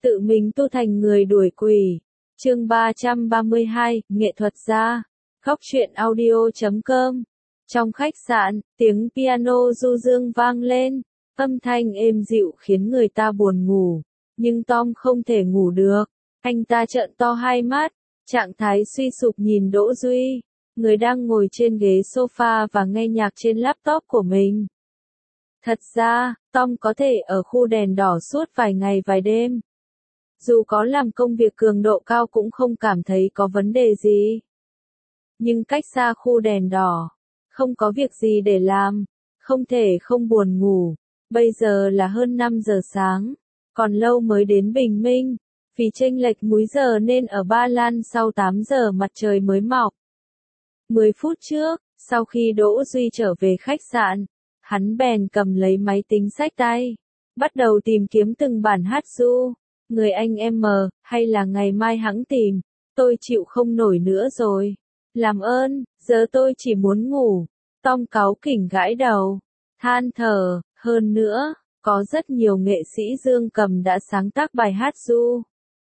tự mình tu thành người đuổi quỷ. Chương 332, nghệ thuật gia. Góc truyện audio.com. Trong khách sạn, tiếng piano du dương vang lên, âm thanh êm dịu khiến người ta buồn ngủ, nhưng Tom không thể ngủ được. Anh ta trợn to hai mắt, trạng thái suy sụp nhìn Đỗ Duy, người đang ngồi trên ghế sofa và nghe nhạc trên laptop của mình. Thật ra, Tom có thể ở khu đèn đỏ suốt vài ngày vài đêm. Dù có làm công việc cường độ cao cũng không cảm thấy có vấn đề gì. Nhưng cách xa khu đèn đỏ, không có việc gì để làm, không thể không buồn ngủ. Bây giờ là hơn 5 giờ sáng, còn lâu mới đến bình minh, vì chênh lệch múi giờ nên ở Ba Lan sau 8 giờ mặt trời mới mọc. 10 phút trước, sau khi Đỗ Duy trở về khách sạn, hắn bèn cầm lấy máy tính xách tay, bắt đầu tìm kiếm từng bản hát ru. Người anh em hay là ngày mai hẵng tìm, tôi chịu không nổi nữa rồi. Làm ơn, giờ tôi chỉ muốn ngủ. Tom cáu kỉnh gãi đầu, than thở, hơn nữa, có rất nhiều nghệ sĩ dương cầm đã sáng tác bài hát ru.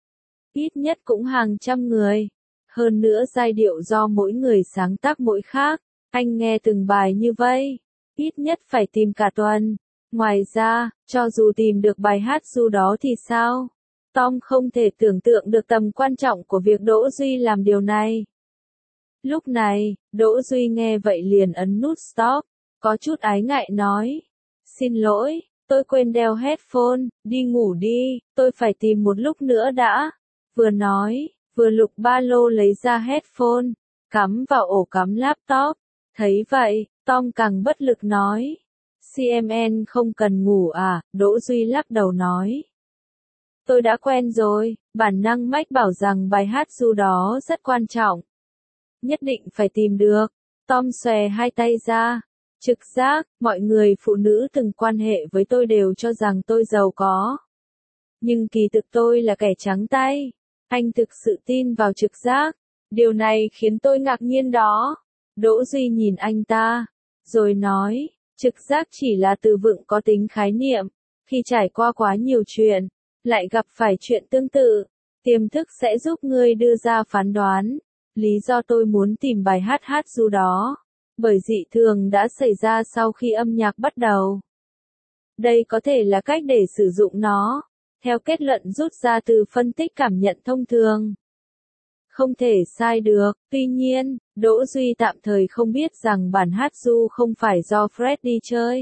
Ít nhất cũng hàng trăm người. Hơn nữa giai điệu do mỗi người sáng tác mỗi khác. Anh nghe từng bài như vậy, ít nhất phải tìm cả tuần. Ngoài ra, cho dù tìm được bài hát ru đó thì sao? Tom không thể tưởng tượng được tầm quan trọng của việc Đỗ Duy làm điều này. Lúc này, Đỗ Duy nghe vậy liền ấn nút stop, có chút ái ngại nói. Xin lỗi, tôi quên đeo headphone, đi ngủ đi, tôi phải tìm một lúc nữa đã. Vừa nói, vừa lục ba lô lấy ra headphone, cắm vào ổ cắm laptop. Thấy vậy, Tom càng bất lực nói. CMN không cần ngủ à, Đỗ Duy lắc đầu nói. Tôi đã quen rồi, bản năng mách bảo rằng bài hát ru đó rất quan trọng. Nhất định phải tìm được. Tom xòe hai tay ra. Trực giác, mọi người phụ nữ từng quan hệ với tôi đều cho rằng tôi giàu có. Nhưng kỳ thực tôi là kẻ trắng tay. Anh thực sự tin vào trực giác. Điều này khiến tôi ngạc nhiên đó. Đỗ Duy nhìn anh ta, rồi nói, trực giác chỉ là từ vựng có tính khái niệm. Khi trải qua quá nhiều chuyện, lại gặp phải chuyện tương tự, tiềm thức sẽ giúp ngươi đưa ra phán đoán. Lý do tôi muốn tìm bài hát ru đó, bởi dị thường đã xảy ra sau khi âm nhạc bắt đầu. Đây có thể là cách để sử dụng nó, theo kết luận rút ra từ phân tích cảm nhận thông thường. Không thể sai được, tuy nhiên, Đỗ Duy tạm thời không biết rằng bản hát ru không phải do Freddie chơi,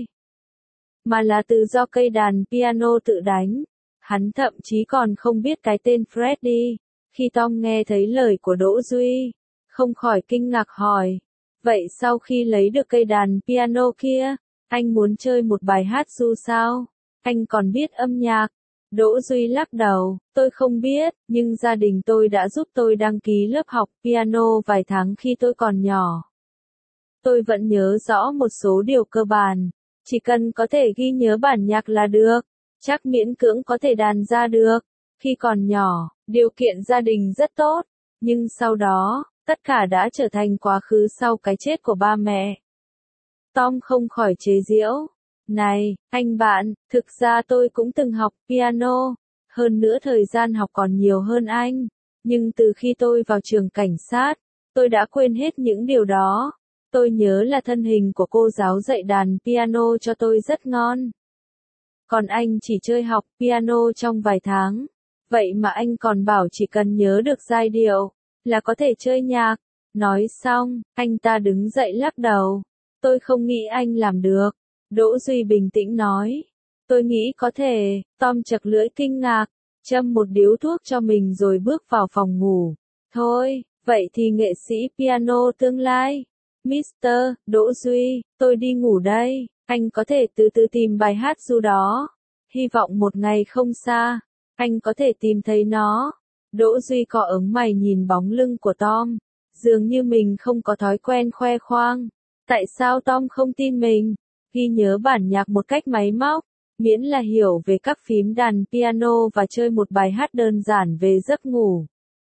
mà là từ do cây đàn piano tự đánh. Hắn thậm chí còn không biết cái tên Freddie. Khi Tom nghe thấy lời của Đỗ Duy, không khỏi kinh ngạc hỏi, vậy sau khi lấy được cây đàn piano kia, anh muốn chơi một bài hát ru sao? Anh còn biết âm nhạc? Đỗ Duy lắc đầu, tôi không biết, nhưng gia đình tôi đã giúp tôi đăng ký lớp học piano vài tháng khi tôi còn nhỏ. Tôi vẫn nhớ rõ một số điều cơ bản, chỉ cần có thể ghi nhớ bản nhạc là được, chắc miễn cưỡng có thể đàn ra được. Khi còn nhỏ, điều kiện gia đình rất tốt, nhưng sau đó, tất cả đã trở thành quá khứ sau cái chết của ba mẹ. Tom không khỏi chế giễu. Này, anh bạn, thực ra tôi cũng từng học piano, hơn nữa thời gian học còn nhiều hơn anh, nhưng từ khi tôi vào trường cảnh sát, tôi đã quên hết những điều đó. Tôi nhớ là thân hình của cô giáo dạy đàn piano cho tôi rất ngon. Còn anh chỉ chơi học piano trong vài tháng. Vậy mà anh còn bảo chỉ cần nhớ được giai điệu, là có thể chơi nhạc. Nói xong, anh ta đứng dậy lắc đầu. Tôi không nghĩ anh làm được. Đỗ Duy bình tĩnh nói. Tôi nghĩ có thể. Tom chật lưỡi kinh ngạc, châm một điếu thuốc cho mình rồi bước vào phòng ngủ. Thôi, vậy thì nghệ sĩ piano tương lai. Mr. Đỗ Duy, tôi đi ngủ đây. Anh có thể từ từ tìm bài hát ru đó. Hy vọng một ngày không xa, anh có thể tìm thấy nó. Đỗ Duy cọ ống mày nhìn bóng lưng của Tom. Dường như mình không có thói quen khoe khoang. Tại sao Tom không tin mình? Ghi nhớ bản nhạc một cách máy móc, miễn là hiểu về các phím đàn piano và chơi một bài hát đơn giản về giấc ngủ.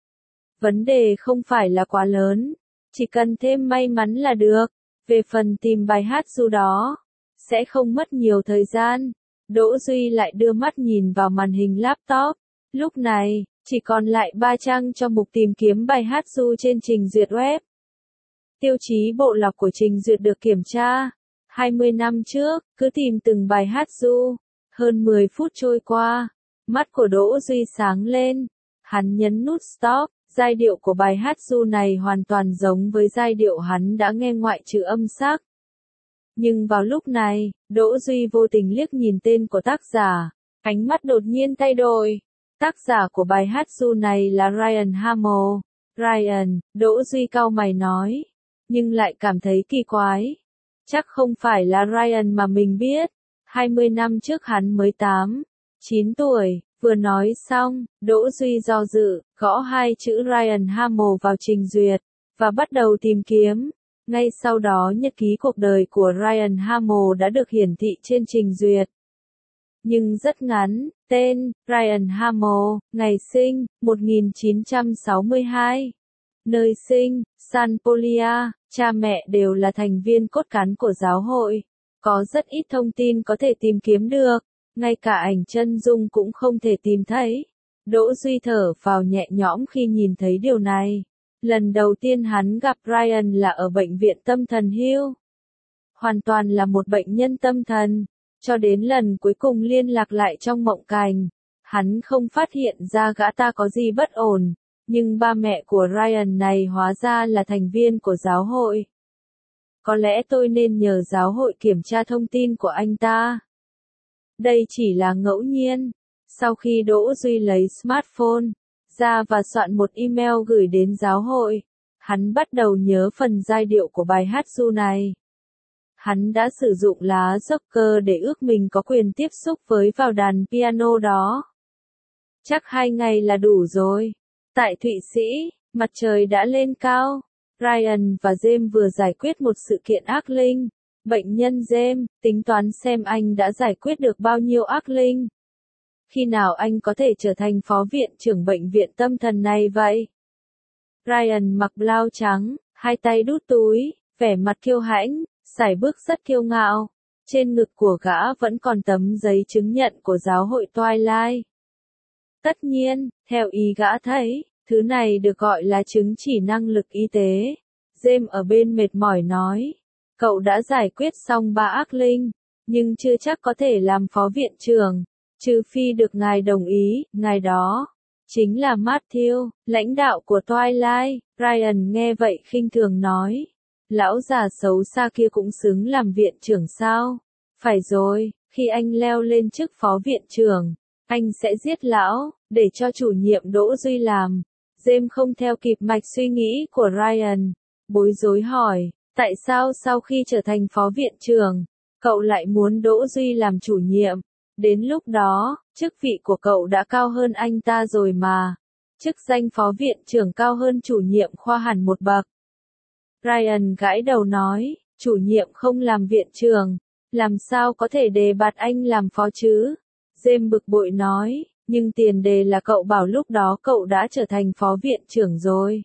Vấn đề không phải là quá lớn, chỉ cần thêm may mắn là được. Về phần tìm bài hát ru đó, sẽ không mất nhiều thời gian. Đỗ Duy lại đưa mắt nhìn vào màn hình laptop, Lúc này, chỉ còn lại 3 trang cho mục tìm kiếm bài hát du trên trình duyệt web. Tiêu chí bộ lọc của trình duyệt được kiểm tra. 20 năm trước, cứ tìm từng bài hát du. Hơn 10 phút trôi qua, mắt của Đỗ Duy sáng lên. Hắn nhấn nút stop, giai điệu của bài hát du này hoàn toàn giống với giai điệu hắn đã nghe ngoại trừ âm sắc. Nhưng vào lúc này, Đỗ Duy vô tình liếc nhìn tên của tác giả, ánh mắt đột nhiên thay đổi. Tác giả của bài hát du này là Ryan Hamill. Ryan, Đỗ Duy cau mày nói, nhưng lại cảm thấy kỳ quái. Chắc không phải là Ryan mà mình biết. 20 năm trước hắn mới 8, 9 tuổi, vừa nói xong, Đỗ Duy do dự, gõ 2 chữ Ryan Hamill vào trình duyệt, và bắt đầu tìm kiếm. Ngay sau đó nhật ký cuộc đời của Ryan Hamill đã được hiển thị trên trình duyệt. Nhưng rất ngắn, tên, Ryan Hamill, ngày sinh, 1962. Nơi sinh, San Polia, cha mẹ đều là thành viên cốt cán của giáo hội. Có rất ít thông tin có thể tìm kiếm được, ngay cả ảnh chân dung cũng không thể tìm thấy. Đỗ Duy thở phào nhẹ nhõm khi nhìn thấy điều này. Lần đầu tiên hắn gặp Ryan là ở bệnh viện tâm thần Hill. Hoàn toàn là một bệnh nhân tâm thần. Cho đến lần cuối cùng liên lạc lại trong mộng cảnh, hắn không phát hiện ra gã ta có gì bất ổn. Nhưng ba mẹ của Ryan này hóa ra là thành viên của giáo hội. Có lẽ tôi nên nhờ giáo hội kiểm tra thông tin của anh ta. Đây chỉ là ngẫu nhiên. Sau khi Đỗ Duy lấy smartphone ra và soạn một email gửi đến giáo hội, hắn bắt đầu nhớ phần giai điệu của bài hát du này. Hắn đã sử dụng lá Joker để ước mình có quyền tiếp xúc với vào đàn piano đó. Chắc 2 ngày là đủ rồi. Tại Thụy Sĩ, mặt trời đã lên cao. Ryan và James vừa giải quyết một sự kiện ác linh. Bệnh nhân James tính toán xem anh đã giải quyết được bao nhiêu ác linh. Khi nào anh có thể trở thành phó viện trưởng bệnh viện tâm thần này vậy? Ryan mặc blau trắng, hai tay đút túi, vẻ mặt kiêu hãnh, sải bước rất kiêu ngạo. Trên ngực của gã vẫn còn tấm giấy chứng nhận của giáo hội Twilight. Tất nhiên, theo ý gã thấy, thứ này được gọi là chứng chỉ năng lực y tế. James ở bên mệt mỏi nói, cậu đã giải quyết xong 3 ác linh, nhưng chưa chắc có thể làm phó viện trưởng, trừ phi được ngài đồng ý. Ngài đó chính là Matthew, lãnh đạo của Twilight. Ryan nghe vậy khinh thường nói, lão già xấu xa kia cũng xứng làm viện trưởng sao? Phải rồi, khi anh leo lên chức phó viện trưởng, anh sẽ giết lão, để cho chủ nhiệm Đỗ Duy làm. James không theo kịp mạch suy nghĩ của Ryan, bối rối hỏi, tại sao sau khi trở thành phó viện trưởng, cậu lại muốn Đỗ Duy làm chủ nhiệm? Đến lúc đó, chức vị của cậu đã cao hơn anh ta rồi mà. Chức danh phó viện trưởng cao hơn chủ nhiệm khoa hẳn một bậc. Ryan gãi đầu nói, chủ nhiệm không làm viện trưởng, làm sao có thể đề bạt anh làm phó chứ? James bực bội nói, nhưng tiền đề là cậu bảo lúc đó cậu đã trở thành phó viện trưởng rồi.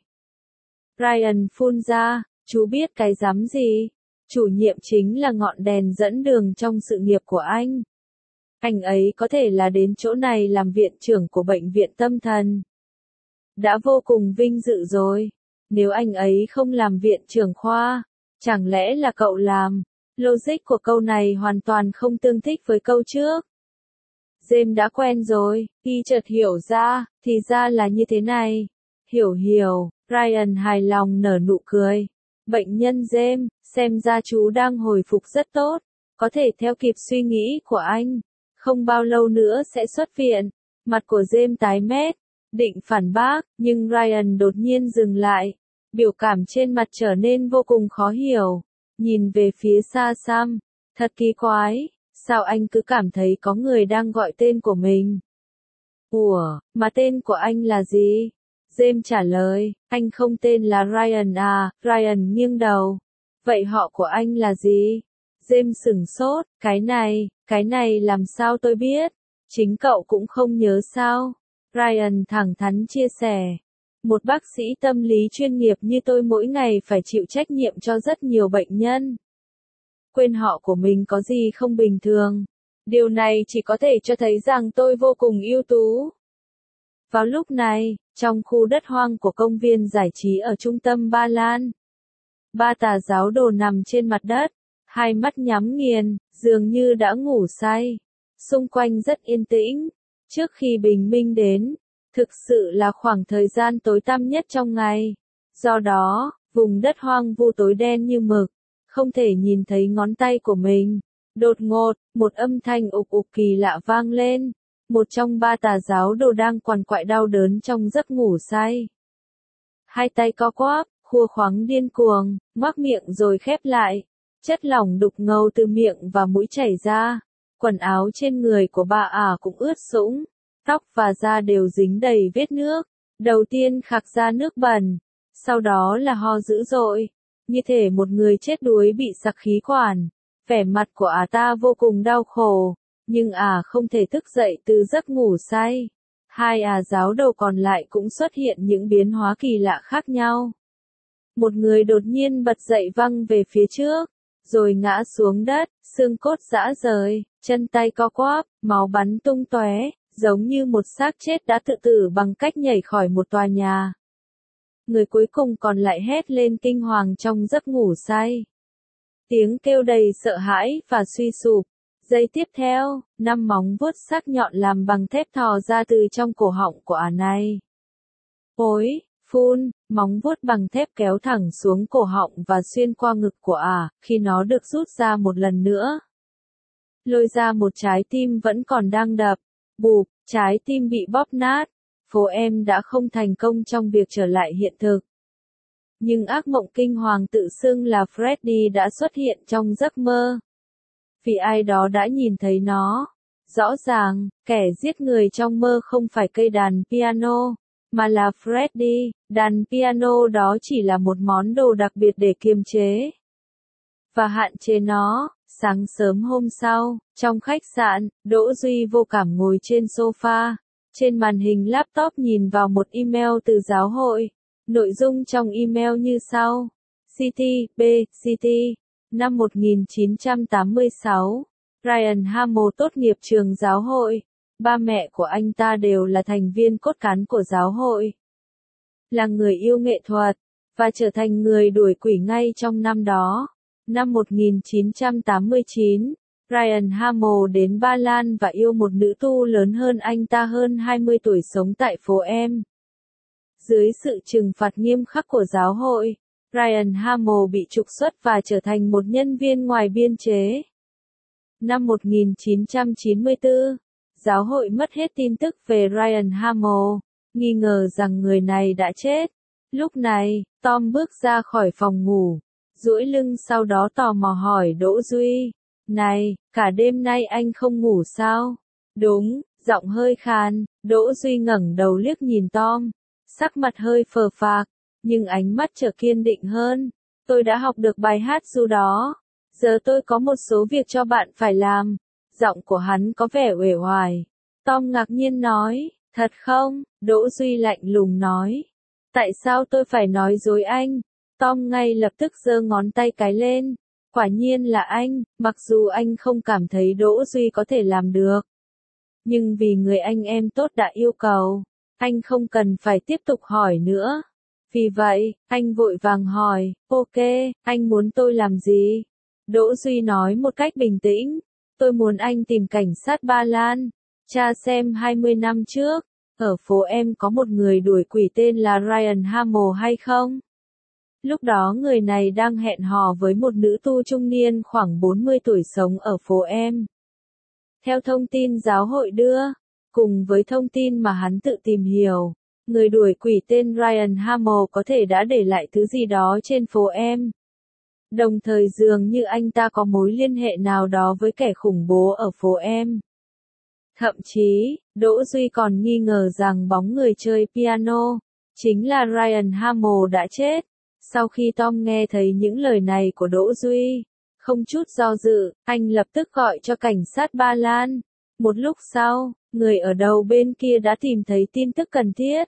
Ryan phun ra, chú biết cái rắm gì? Chủ nhiệm chính là ngọn đèn dẫn đường trong sự nghiệp của anh. Anh ấy có thể là đến chỗ này làm viện trưởng của bệnh viện tâm thần. Đã vô cùng vinh dự rồi. Nếu anh ấy không làm viện trưởng khoa, chẳng lẽ là cậu làm? Logic của câu này hoàn toàn không tương thích với câu trước. James đã quen rồi, y chợt hiểu ra, thì ra là như thế này. Hiểu, Ryan hài lòng nở nụ cười. Bệnh nhân James, xem ra chú đang hồi phục rất tốt, có thể theo kịp suy nghĩ của anh. Không bao lâu nữa sẽ xuất viện. Mặt của James tái mét, định phản bác, nhưng Ryan đột nhiên dừng lại. Biểu cảm trên mặt trở nên vô cùng khó hiểu. Nhìn về phía xa xăm, thật kỳ quái, sao anh cứ cảm thấy có người đang gọi tên của mình? Ủa, mà tên của anh là gì? James trả lời, anh không tên là Ryan à? Ryan nghiêng đầu. Vậy họ của anh là gì? James sửng sốt, cái này làm sao tôi biết? Chính cậu cũng không nhớ sao? Ryan thẳng thắn chia sẻ. Một bác sĩ tâm lý chuyên nghiệp như tôi mỗi ngày phải chịu trách nhiệm cho rất nhiều bệnh nhân. Quên họ của mình có gì không bình thường. Điều này chỉ có thể cho thấy rằng tôi vô cùng ưu tú. Vào lúc này, trong khu đất hoang của công viên giải trí ở trung tâm Ba Lan, ba tà giáo đồ nằm trên mặt đất, hai mắt nhắm nghiền, dường như đã ngủ say. Xung quanh rất yên tĩnh, trước khi bình minh đến, thực sự là khoảng thời gian tối tăm nhất trong ngày. Do đó, vùng đất hoang vu tối đen như mực, không thể nhìn thấy ngón tay của mình. Đột ngột, một âm thanh ục ục kỳ lạ vang lên. Một trong ba tà giáo đồ đang quằn quại đau đớn trong giấc ngủ say. Hai tay co quắp, khua khoắng điên cuồng, ngoác miệng rồi khép lại. Chất lỏng đục ngầu từ miệng và mũi chảy ra. Quần áo trên người của bà ả cũng ướt sũng. Tóc và da đều dính đầy vết nước. Đầu tiên khạc ra nước bẩn. Sau đó là ho dữ dội. Như thể một người chết đuối bị sặc khí quản. Vẻ mặt của ả ta vô cùng đau khổ. Nhưng ả không thể thức dậy từ giấc ngủ say. Hai giáo đồ còn lại cũng xuất hiện những biến hóa kỳ lạ khác nhau. Một người đột nhiên bật dậy văng về phía trước, rồi ngã xuống đất, xương cốt rã rời, chân tay co quắp, máu bắn tung tóe, giống như một xác chết đã tự tử bằng cách nhảy khỏi một tòa nhà. Người cuối cùng còn lại hét lên kinh hoàng trong giấc ngủ say. Tiếng kêu đầy sợ hãi và suy sụp. Giây tiếp theo, 5 móng vuốt sắc nhọn làm bằng thép thò ra từ trong cổ họng của ả này. Ối, phun, móng vuốt bằng thép kéo thẳng xuống cổ họng và xuyên qua ngực của ả, khi nó được rút ra một lần nữa. Lôi ra một trái tim vẫn còn đang đập. Bụp, trái tim bị bóp nát. Phố em đã không thành công trong việc trở lại hiện thực. Nhưng ác mộng kinh hoàng tự xưng là Freddy đã xuất hiện trong giấc mơ. Vì ai đó đã nhìn thấy nó. Rõ ràng, kẻ giết người trong mơ không phải cây đàn piano, mà là Freddy. Đàn piano đó chỉ là một món đồ đặc biệt để kiềm chế và hạn chế nó. Sáng sớm hôm sau, trong khách sạn, Đỗ Duy vô cảm ngồi trên sofa. Trên màn hình laptop nhìn vào một email từ giáo hội. Nội dung trong email như sau. City, B, City. Năm 1986, Ryan Hamill tốt nghiệp trường giáo hội. Ba mẹ của anh ta đều là thành viên cốt cán của giáo hội. Là người yêu nghệ thuật, và trở thành người đuổi quỷ ngay trong năm đó. Năm 1989, Ryan Hamill đến Ba Lan và yêu một nữ tu lớn hơn anh ta hơn 20 tuổi sống tại phố Em. Dưới sự trừng phạt nghiêm khắc của giáo hội, Ryan Hamill bị trục xuất và trở thành một nhân viên ngoài biên chế. Năm 1994, giáo hội mất hết tin tức về Ryan Hamill, nghi ngờ rằng người này đã chết. Lúc này, Tom bước ra khỏi phòng ngủ, duỗi lưng sau đó tò mò hỏi Đỗ Duy. Này, cả đêm nay anh không ngủ sao? Đúng, giọng hơi khàn, Đỗ Duy ngẩng đầu liếc nhìn Tom, sắc mặt hơi phờ phạc, nhưng ánh mắt trở kiên định hơn. Tôi đã học được bài hát ru đó. Giờ tôi có một số việc cho bạn phải làm. Giọng của hắn có vẻ uể oải. Tom ngạc nhiên nói, thật không? Đỗ Duy lạnh lùng nói. Tại sao tôi phải nói dối anh? Tom ngay lập tức giơ ngón tay cái lên. Quả nhiên là anh, mặc dù anh không cảm thấy Đỗ Duy có thể làm được. Nhưng vì người anh em tốt đã yêu cầu, anh không cần phải tiếp tục hỏi nữa. Vì vậy, anh vội vàng hỏi, ok, anh muốn tôi làm gì? Đỗ Duy nói một cách bình tĩnh, tôi muốn anh tìm cảnh sát Ba Lan, tra xem 20 năm trước, ở phố Em có một người đuổi quỷ tên là Ryan Hamill hay không? Lúc đó người này đang hẹn hò với một nữ tu trung niên khoảng 40 tuổi sống ở phố Em. Theo thông tin giáo hội đưa, cùng với thông tin mà hắn tự tìm hiểu, người đuổi quỷ tên Ryan Hamill có thể đã để lại thứ gì đó trên phố Em. Đồng thời dường như anh ta có mối liên hệ nào đó với kẻ khủng bố ở phố Em. Thậm chí, Đỗ Duy còn nghi ngờ rằng bóng người chơi piano chính là Ryan Hamill đã chết. Sau khi Tom nghe thấy những lời này của Đỗ Duy, không chút do dự, anh lập tức gọi cho cảnh sát Ba Lan. Một lúc sau, người ở đầu bên kia đã tìm thấy tin tức cần thiết.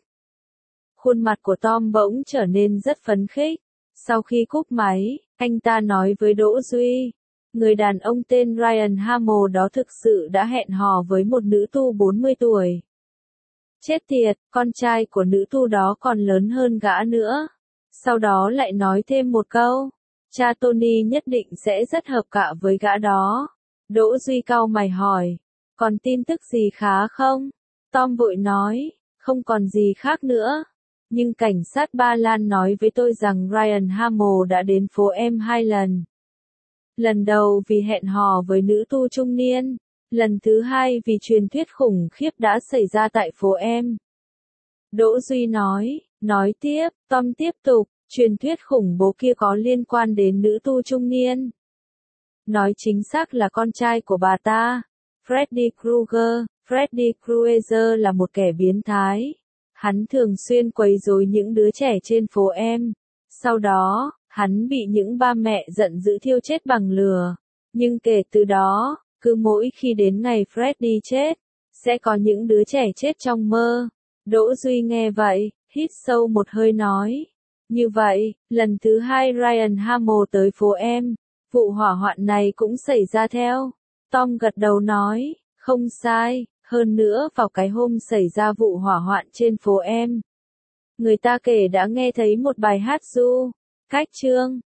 Khuôn mặt của Tom bỗng trở nên rất phấn khích. Sau khi cúp máy, anh ta nói với Đỗ Duy, người đàn ông tên Ryan Hamill đó thực sự đã hẹn hò với một nữ tu 40 tuổi. Chết tiệt, con trai của nữ tu đó còn lớn hơn gã nữa. Sau đó lại nói thêm một câu, cha Tony nhất định sẽ rất hợp cạ với gã đó. Đỗ Duy cau mày hỏi, còn tin tức gì khá không? Tom vội nói, không còn gì khác nữa. Nhưng cảnh sát Ba Lan nói với tôi rằng Ryan Hamill đã đến phố em 2 lần. Lần đầu vì hẹn hò với nữ tu trung niên. Lần thứ hai vì truyền thuyết khủng khiếp đã xảy ra tại phố em. Đỗ Duy nói tiếp, Tom tiếp tục, truyền thuyết khủng bố kia có liên quan đến nữ tu trung niên. Nói chính xác là con trai của bà ta, Freddy Krueger. Freddy Krueger là một kẻ biến thái. Hắn thường xuyên quấy rối những đứa trẻ trên phố em. Sau đó, hắn bị những ba mẹ giận dữ thiêu chết bằng lửa. Nhưng kể từ đó, cứ mỗi khi đến ngày Freddy chết, sẽ có những đứa trẻ chết trong mơ. Đỗ Duy nghe vậy, hít sâu một hơi nói. Như vậy, lần thứ hai Ryan Hamill tới phố em, vụ hỏa hoạn này cũng xảy ra theo. Tom gật đầu nói, không sai, hơn nữa vào cái hôm xảy ra vụ hỏa hoạn trên phố em. Người ta kể đã nghe thấy một bài hát du, cách chương.